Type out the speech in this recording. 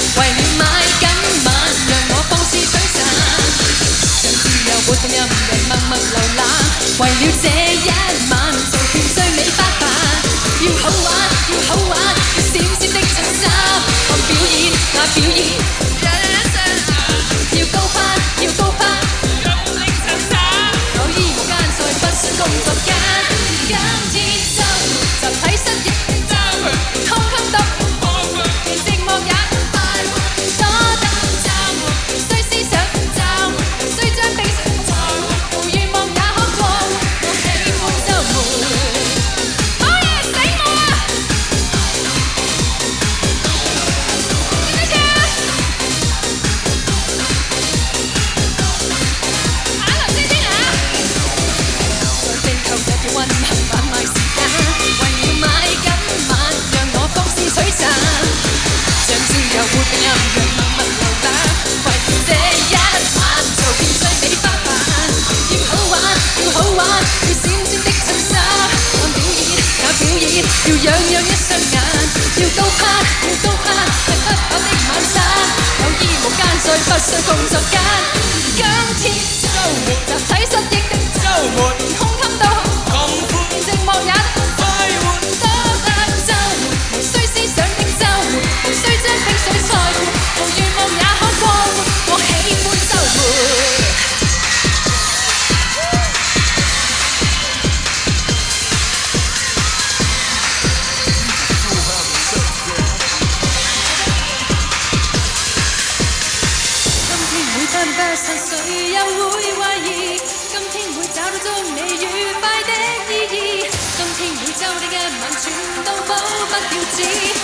為了買緊晚，讓我放肆璀璨，像自由活動任人默默瀏覽，為了這一晚做遍最美花瓣，要好玩，要好玩，要閃閃的襯衫，看表演，那表演。 要高攀，要高攀，用力尋找，我衣無間在不想工作間，今天周末集體失憶的周末，空空到連寂寞也快活，多得周末，無需思想周末，無需將悲傷再活，無願望也可過活，我喜歡周末。好嘢，醒我啦！跟住。 運行販賣時間，為了買今晚，讓我放肆璀璨，像自由活動任人默默瀏覽，為了這一晚做遍最美花瓣，要好玩，要好玩，要閃閃的襯衫，看表演，那表演，要樣樣一雙眼，要高攀，要高攀，吃不飽的晚餐，有衣無間在不需工作間，今天周末集體失憶的週末，空襟到。 寂寞也快活，多得週末，無需思想的週末，無需將冰水賽活，無願望也可過活，我喜歡週末。今天會分不散，誰又會懷疑？今天會找到中美愉快的意義。 今天每週的一晚，全都補不了紙。